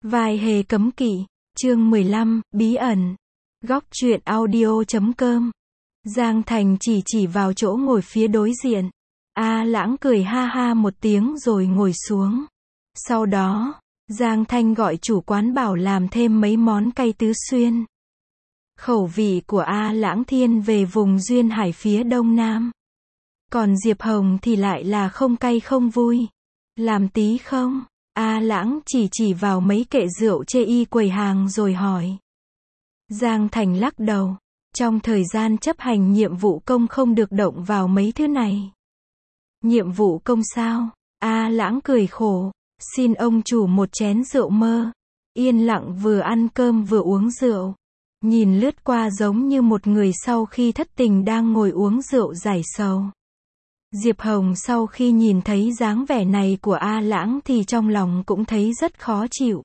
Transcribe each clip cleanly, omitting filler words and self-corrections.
Vai hề cấm kỵ, chương 15, bí ẩn. Góc truyện audio.com. Giang Thành chỉ vào chỗ ngồi phía đối diện. A Lãng cười ha ha một tiếng rồi ngồi xuống. Sau đó, Giang Thành gọi chủ quán bảo làm thêm mấy món cay tứ xuyên. Khẩu vị của A Lãng thiên về vùng duyên hải phía đông nam. Còn Diệp Hồng thì lại là không cay không vui. Làm tí không? A Lãng chỉ vào mấy kệ rượu chê y quầy hàng rồi hỏi. Giang Thành lắc đầu. Trong thời gian chấp hành nhiệm vụ công không được động vào mấy thứ này. Nhiệm vụ công sao? A Lãng cười khổ. Xin ông chủ một chén rượu mơ. Yên lặng vừa ăn cơm vừa uống rượu. Nhìn lướt qua giống như một người sau khi thất tình đang ngồi uống rượu giải sầu. Diệp Hồng sau khi nhìn thấy dáng vẻ này của A Lãng thì trong lòng cũng thấy rất khó chịu.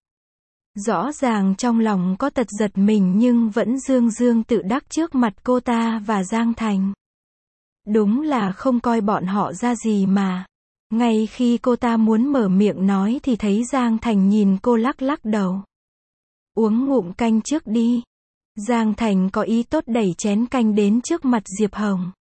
Rõ ràng trong lòng có tật giật mình nhưng vẫn dương tự đắc trước mặt cô ta và Giang Thành. Đúng là không coi bọn họ ra gì mà. Ngay khi cô ta muốn mở miệng nói thì thấy Giang Thành nhìn cô lắc đầu. Uống ngụm canh trước đi. Giang Thành có ý tốt đẩy chén canh đến trước mặt Diệp Hồng.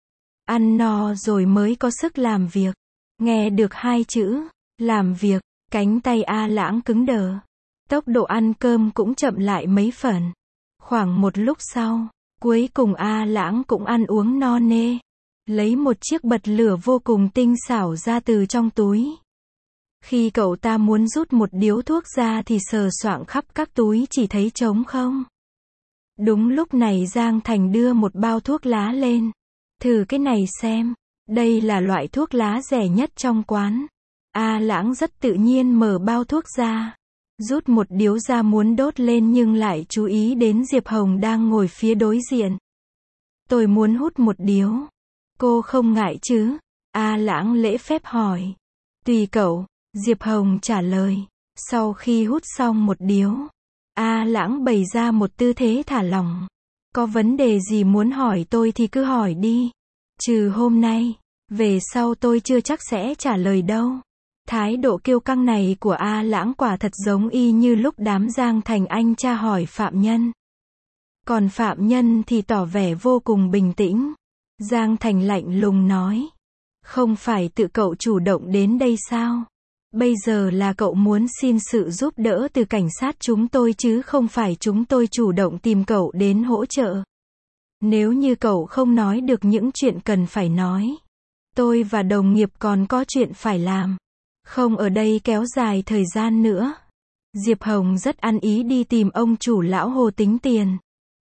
Ăn no rồi mới có sức làm việc. Nghe được hai chữ, làm việc, cánh tay A Lãng cứng đờ. Tốc độ ăn cơm cũng chậm lại mấy phần. Khoảng một lúc sau, cuối cùng A Lãng cũng ăn uống no nê. Lấy một chiếc bật lửa vô cùng tinh xảo ra từ trong túi. Khi cậu ta muốn rút một điếu thuốc ra thì sờ soạng khắp các túi chỉ thấy trống không. Đúng lúc này Giang Thành đưa một bao thuốc lá lên. Thử cái này xem. Đây là loại thuốc lá rẻ nhất trong quán. A Lãng rất tự nhiên mở bao thuốc ra. Rút một điếu ra muốn đốt lên nhưng lại chú ý đến Diệp Hồng đang ngồi phía đối diện. Tôi muốn hút một điếu. Cô không ngại chứ? A Lãng lễ phép hỏi. Tùy cậu, Diệp Hồng trả lời. Sau khi hút xong một điếu, A Lãng bày ra một tư thế thả lỏng. Có vấn đề gì muốn hỏi tôi thì cứ hỏi đi. Trừ hôm nay, về sau tôi chưa chắc sẽ trả lời đâu. Thái độ kiêu căng này của A Lãng quả thật giống y như lúc đám Giang Thành anh tra hỏi phạm nhân. Còn phạm nhân thì tỏ vẻ vô cùng bình tĩnh. Giang Thành lạnh lùng nói. Không phải tự cậu chủ động đến đây sao? Bây giờ là cậu muốn xin sự giúp đỡ từ cảnh sát chúng tôi chứ không phải chúng tôi chủ động tìm cậu đến hỗ trợ. Nếu như cậu không nói được những chuyện cần phải nói, tôi và đồng nghiệp còn có chuyện phải làm. Không ở đây kéo dài thời gian nữa. Diệp Hồng rất ăn ý đi tìm ông chủ lão Hồ tính tiền.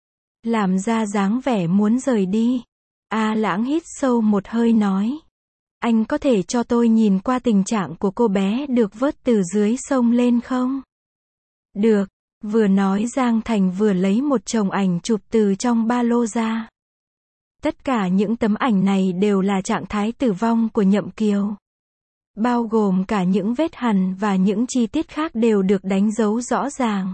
Làm ra dáng vẻ muốn rời đi. A Lãng hít sâu một hơi nói. Anh có thể cho tôi nhìn qua tình trạng của cô bé được vớt từ dưới sông lên không? Được. Vừa nói Giang Thành vừa lấy một chồng ảnh chụp từ trong ba lô ra. Tất cả những tấm ảnh này đều là trạng thái tử vong của Nhậm Kiều. Bao gồm cả những vết hằn và những chi tiết khác đều được đánh dấu rõ ràng.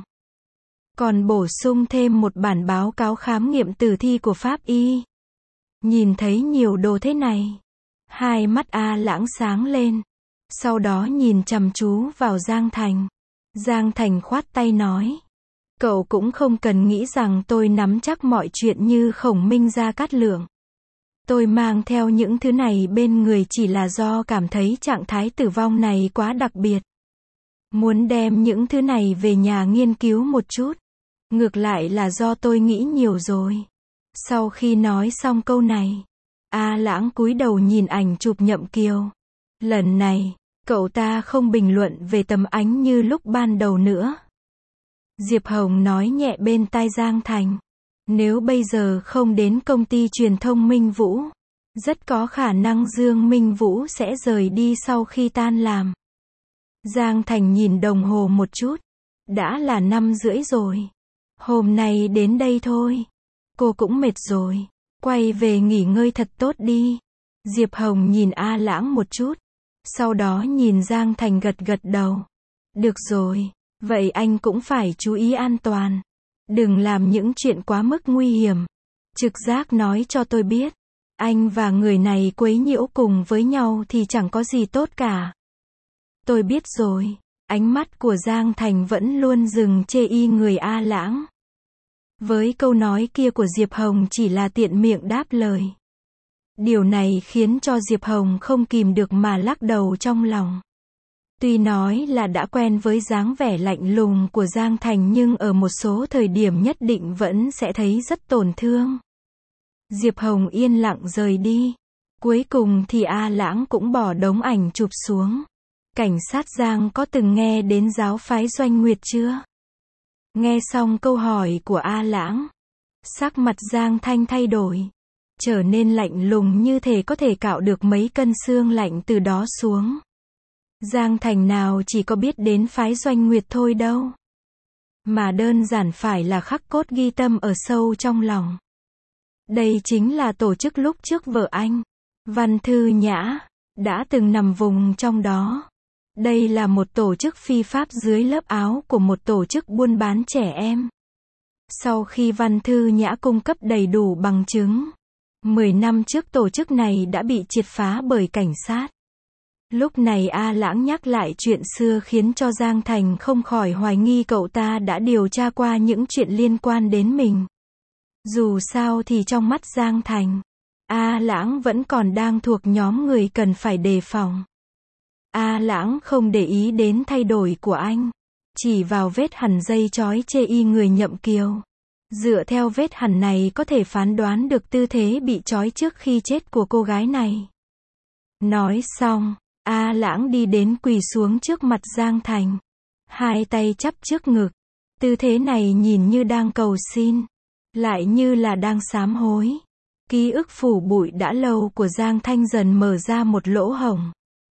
Còn bổ sung thêm một bản báo cáo khám nghiệm tử thi của pháp y. Nhìn thấy nhiều đồ thế này, hai mắt A Lãng sáng lên. Sau đó nhìn chăm chú vào Giang Thành. Giang Thành khoát tay nói. Cậu cũng không cần nghĩ rằng tôi nắm chắc mọi chuyện như Khổng Minh Gia Cát Lượng. Tôi mang theo những thứ này bên người chỉ là do cảm thấy trạng thái tử vong này quá đặc biệt. Muốn đem những thứ này về nhà nghiên cứu một chút. Ngược lại là do tôi nghĩ nhiều rồi. Sau khi nói xong câu này, A Lãng cúi đầu nhìn ảnh chụp Nhậm Kiều. Lần này, cậu ta không bình luận về tấm ảnh như lúc ban đầu nữa. Diệp Hồng nói nhẹ bên tai Giang Thành. Nếu bây giờ không đến công ty truyền thông Minh Vũ, rất có khả năng Dương Minh Vũ sẽ rời đi sau khi tan làm. Giang Thành nhìn đồng hồ một chút. Đã là 5:30 rồi. Hôm nay đến đây thôi. Cô cũng mệt rồi. Quay về nghỉ ngơi thật tốt đi. Diệp Hồng nhìn A Lãng một chút. Sau đó nhìn Giang Thành gật đầu. Được rồi. Vậy anh cũng phải chú ý an toàn. Đừng làm những chuyện quá mức nguy hiểm. Trực giác nói cho tôi biết. Anh và người này quấy nhiễu cùng với nhau thì chẳng có gì tốt cả. Tôi biết rồi. Ánh mắt của Giang Thành vẫn luôn dừng chê y người A Lãng. Với câu nói kia của Diệp Hồng chỉ là tiện miệng đáp lời. Điều này khiến cho Diệp Hồng không kìm được mà lắc đầu trong lòng. Tuy nói là đã quen với dáng vẻ lạnh lùng của Giang Thành nhưng ở một số thời điểm nhất định vẫn sẽ thấy rất tổn thương. Diệp Hồng yên lặng rời đi. Cuối cùng thì A Lãng cũng bỏ đống ảnh chụp xuống. Cảnh sát Giang có từng nghe đến giáo phái Doanh Nguyệt chưa? Nghe xong câu hỏi của A Lãng, sắc mặt Giang Thanh thay đổi, trở nên lạnh lùng như thể có thể cạo được mấy cân xương lạnh từ đó xuống. Giang Thành nào chỉ có biết đến phái Doanh Nguyệt thôi đâu, mà đơn giản phải là khắc cốt ghi tâm ở sâu trong lòng. Đây chính là tổ chức lúc trước vợ anh, Văn Thư Nhã, đã từng nằm vùng trong đó. Đây là một tổ chức phi pháp dưới lớp áo của một tổ chức buôn bán trẻ em. Sau khi Văn Thư Nhã cung cấp đầy đủ bằng chứng, 10 năm trước tổ chức này đã bị triệt phá bởi cảnh sát. Lúc này A Lãng nhắc lại chuyện xưa khiến cho Giang Thành không khỏi hoài nghi cậu ta đã điều tra qua những chuyện liên quan đến mình. Dù sao thì trong mắt Giang Thành, A Lãng vẫn còn đang thuộc nhóm người cần phải đề phòng. A Lãng không để ý đến thay đổi của anh, chỉ vào vết hằn dây trói chê y người Nhậm Kiều. Dựa theo vết hằn này có thể phán đoán được tư thế bị trói trước khi chết của cô gái này. Nói xong, A Lãng đi đến quỳ xuống trước mặt Giang Thành, hai tay chắp trước ngực. Tư thế này nhìn như đang cầu xin, lại như là đang sám hối. Ký ức phủ bụi đã lâu của Giang Thanh dần mở ra một lỗ hổng.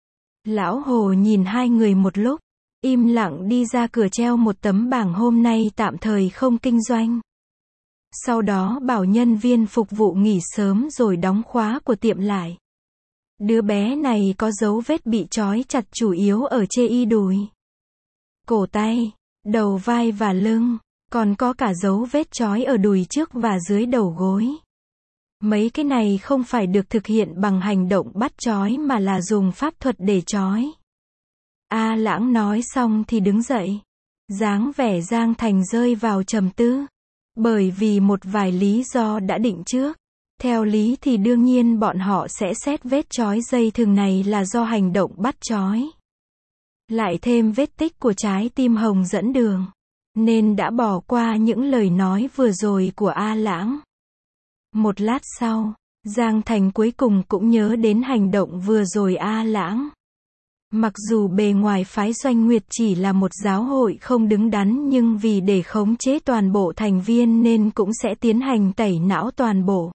Lão Hồ nhìn hai người một lúc, im lặng đi ra cửa treo một tấm bảng hôm nay tạm thời không kinh doanh. Sau đó bảo nhân viên phục vụ nghỉ sớm rồi đóng khóa của tiệm lại. Đứa bé này có dấu vết bị trói chặt chủ yếu ở chê y đùi, cổ tay, đầu vai và lưng, còn có cả dấu vết trói ở đùi trước và dưới đầu gối. Mấy cái này không phải được thực hiện bằng hành động bắt trói mà là dùng pháp thuật để trói. A Lãng nói xong thì đứng dậy. Dáng vẻ Giang Thành rơi vào trầm tư. Bởi vì một vài lý do đã định trước. Theo lý thì đương nhiên bọn họ sẽ xét vết trói dây thừng này là do hành động bắt trói. Lại thêm vết tích của trái tim hồng dẫn đường, nên đã bỏ qua những lời nói vừa rồi của A Lãng. Một lát sau, Giang Thành cuối cùng cũng nhớ đến hành động vừa rồi A Lãng. Mặc dù bề ngoài phái Doanh Nguyệt chỉ là một giáo hội không đứng đắn nhưng vì để khống chế toàn bộ thành viên nên cũng sẽ tiến hành tẩy não toàn bộ.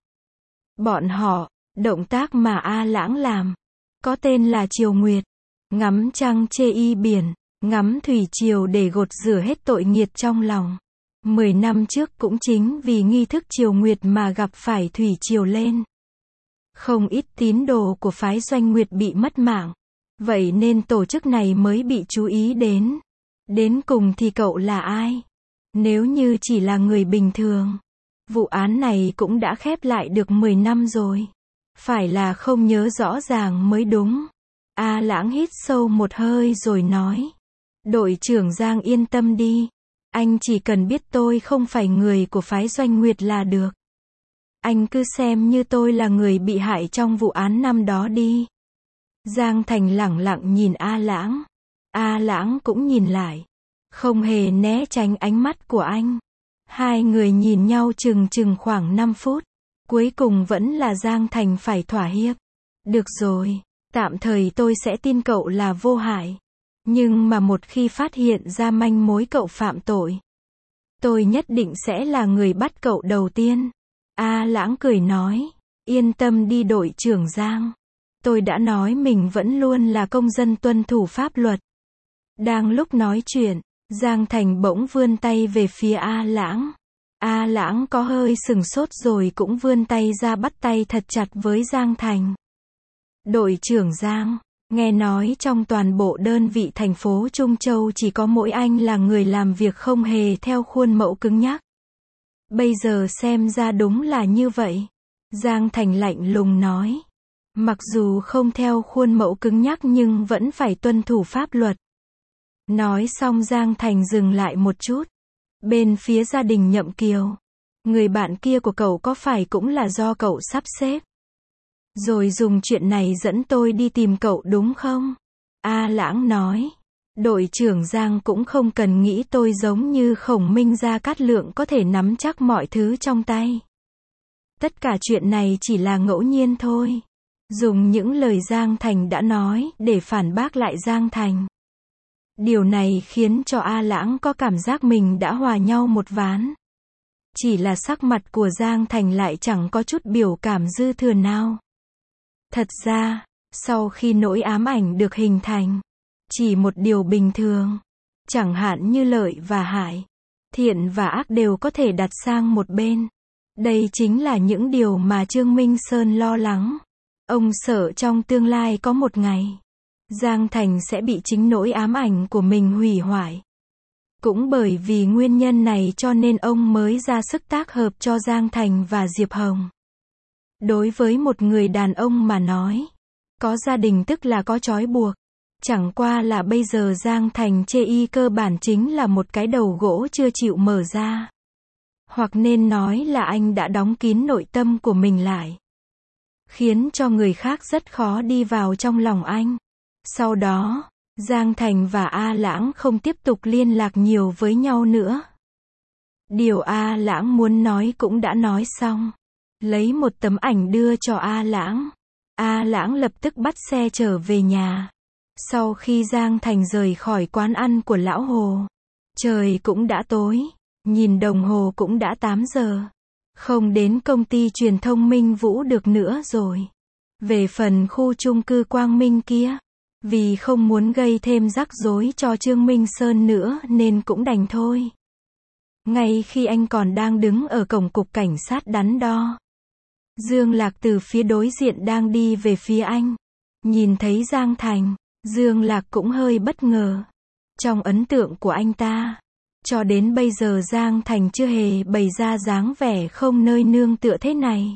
Bọn họ, động tác mà A Lãng làm, có tên là Triều Nguyệt. Ngắm trăng chê y biển, ngắm thủy triều để gột rửa hết tội nghiệt trong lòng. 10 năm trước cũng chính vì nghi thức triều nguyệt mà gặp phải thủy triều lên. Không ít tín đồ của phái Doanh Nguyệt bị mất mạng. Vậy nên tổ chức này mới bị chú ý đến. Đến cùng thì cậu là ai? Nếu như chỉ là người bình thường, vụ án này cũng đã khép lại được 10 năm rồi. Phải là không nhớ rõ ràng mới đúng. A Lãng hít sâu một hơi rồi nói. Đội trưởng Giang yên tâm đi. Anh chỉ cần biết tôi không phải người của phái Doanh Nguyệt là được. Anh cứ xem như tôi là người bị hại trong vụ án năm đó đi. Giang Thành lẳng lặng nhìn A Lãng. A Lãng cũng nhìn lại. Không hề né tránh ánh mắt của anh. Hai người nhìn nhau chừng khoảng 5 phút. Cuối cùng vẫn là Giang Thành phải thỏa hiệp. Được rồi, tạm thời tôi sẽ tin cậu là vô hại. Nhưng mà một khi phát hiện ra manh mối cậu phạm tội, tôi nhất định sẽ là người bắt cậu đầu tiên. A Lãng cười nói. Yên tâm đi đội trưởng Giang. Tôi đã nói mình vẫn luôn là công dân tuân thủ pháp luật. Đang lúc nói chuyện, Giang Thành bỗng vươn tay về phía A Lãng. A Lãng có hơi sừng sốt rồi cũng vươn tay ra bắt tay thật chặt với Giang Thành. Đội trưởng Giang, nghe nói trong toàn bộ đơn vị thành phố Trung Châu chỉ có mỗi anh là người làm việc không hề theo khuôn mẫu cứng nhắc. Bây giờ xem ra đúng là như vậy. Giang Thành lạnh lùng nói. Mặc dù không theo khuôn mẫu cứng nhắc nhưng vẫn phải tuân thủ pháp luật. Nói xong Giang Thành dừng lại một chút. Bên phía gia đình Nhậm Kiều, người bạn kia của cậu có phải cũng là do cậu sắp xếp? Rồi dùng chuyện này dẫn tôi đi tìm cậu đúng không? A Lãng nói. Đội trưởng Giang cũng không cần nghĩ tôi giống như Khổng Minh Gia Cát Lượng có thể nắm chắc mọi thứ trong tay. Tất cả chuyện này chỉ là ngẫu nhiên thôi. Dùng những lời Giang Thành đã nói để phản bác lại Giang Thành. Điều này khiến cho A Lãng có cảm giác mình đã hòa nhau một ván. Chỉ là sắc mặt của Giang Thành lại chẳng có chút biểu cảm dư thừa nào. Thật ra, sau khi nỗi ám ảnh được hình thành, chỉ một điều bình thường, chẳng hạn như lợi và hại, thiện và ác đều có thể đặt sang một bên. Đây chính là những điều mà Trương Minh Sơn lo lắng. Ông sợ trong tương lai có một ngày, Giang Thành sẽ bị chính nỗi ám ảnh của mình hủy hoại. Cũng bởi vì nguyên nhân này cho nên ông mới ra sức tác hợp cho Giang Thành và Diệp Hồng. Đối với một người đàn ông mà nói, có gia đình tức là có trói buộc. Chẳng qua là bây giờ Giang Thành chê y cơ bản chính là một cái đầu gỗ chưa chịu mở ra. Hoặc nên nói là anh đã đóng kín nội tâm của mình lại, khiến cho người khác rất khó đi vào trong lòng anh. Sau đó, Giang Thành và A Lãng không tiếp tục liên lạc nhiều với nhau nữa. Điều A Lãng muốn nói cũng đã nói xong. Lấy một tấm ảnh đưa cho A Lãng. A Lãng lập tức bắt xe trở về nhà. Sau khi Giang Thành rời khỏi quán ăn của Lão Hồ, trời cũng đã tối, nhìn đồng hồ cũng đã 8 giờ. Không đến công ty truyền thông Minh Vũ được nữa rồi. Về phần khu chung cư Quang Minh kia, vì không muốn gây thêm rắc rối cho Trương Minh Sơn nữa nên cũng đành thôi. Ngay khi anh còn đang đứng ở cổng cục cảnh sát đắn đo, Dương Lạc từ phía đối diện đang đi về phía anh. Nhìn thấy Giang Thành, Dương Lạc cũng hơi bất ngờ. Trong ấn tượng của anh ta, cho đến bây giờ Giang Thành chưa hề bày ra dáng vẻ không nơi nương tựa thế này.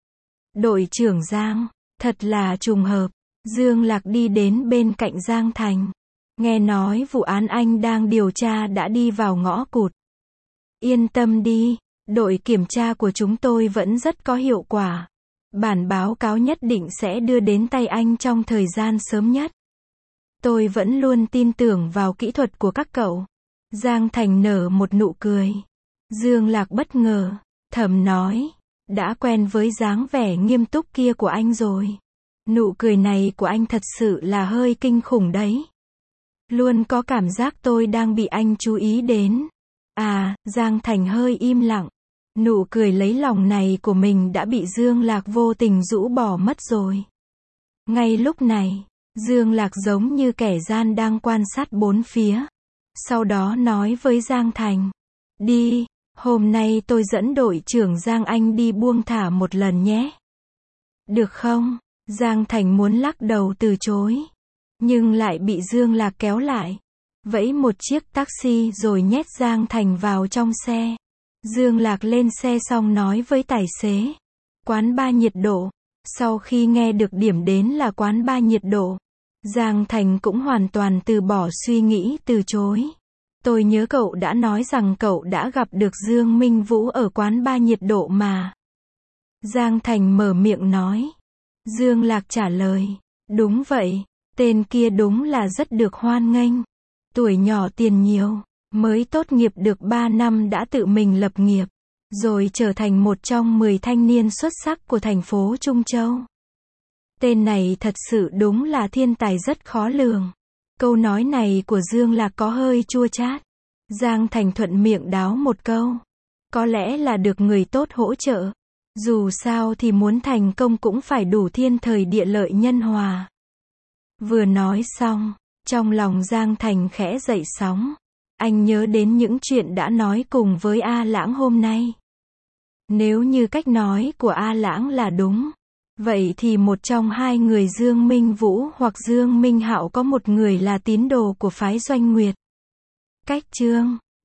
Đội trưởng Giang, thật là trùng hợp. Dương Lạc đi đến bên cạnh Giang Thành. Nghe nói vụ án anh đang điều tra đã đi vào ngõ cụt. Yên tâm đi, đội kiểm tra của chúng tôi vẫn rất có hiệu quả. Bản báo cáo nhất định sẽ đưa đến tay anh trong thời gian sớm nhất. Tôi vẫn luôn tin tưởng vào kỹ thuật của các cậu. Giang Thành nở một nụ cười. Dương Lạc bất ngờ, thầm nói, đã quen với dáng vẻ nghiêm túc kia của anh rồi. Nụ cười này của anh thật sự là hơi kinh khủng đấy. Luôn có cảm giác tôi đang bị anh chú ý đến. À, Giang Thành hơi im lặng. Nụ cười lấy lòng này của mình đã bị Dương Lạc vô tình rũ bỏ mất rồi. Ngay lúc này, Dương Lạc giống như kẻ gian đang quan sát bốn phía. Sau đó nói với Giang Thành, đi, hôm nay tôi dẫn đội trưởng Giang anh đi buông thả một lần nhé. Được không? Giang Thành muốn lắc đầu từ chối, nhưng lại bị Dương Lạc kéo lại. Vẫy một chiếc taxi rồi nhét Giang Thành vào trong xe. Dương Lạc lên xe xong nói với tài xế, quán bar nhiệt độ. Sau khi nghe được điểm đến là quán bar nhiệt độ, Giang Thành cũng hoàn toàn từ bỏ suy nghĩ từ chối. Tôi nhớ cậu đã nói rằng cậu đã gặp được Dương Minh Vũ ở quán bar nhiệt độ mà. Giang Thành mở miệng nói. Dương Lạc trả lời, đúng vậy, tên kia đúng là rất được hoan nghênh. Tuổi nhỏ tiền nhiều, mới tốt nghiệp được 3 năm đã tự mình lập nghiệp, rồi trở thành một trong 10 thanh niên xuất sắc của thành phố Trung Châu. Tên này thật sự đúng là thiên tài rất khó lường. Câu nói này của Dương Lạc có hơi chua chát. Giang Thành thuận miệng đáo một câu. Có lẽ là được người tốt hỗ trợ. Dù sao thì muốn thành công cũng phải đủ thiên thời địa lợi nhân hòa. Vừa nói xong, trong lòng Giang Thành khẽ dậy sóng. Anh nhớ đến những chuyện đã nói cùng với A Lãng hôm nay. Nếu như cách nói của A Lãng là đúng, vậy thì một trong hai người Dương Minh Vũ hoặc Dương Minh Hạo có một người là tín đồ của phái Doanh Nguyệt. Cách chương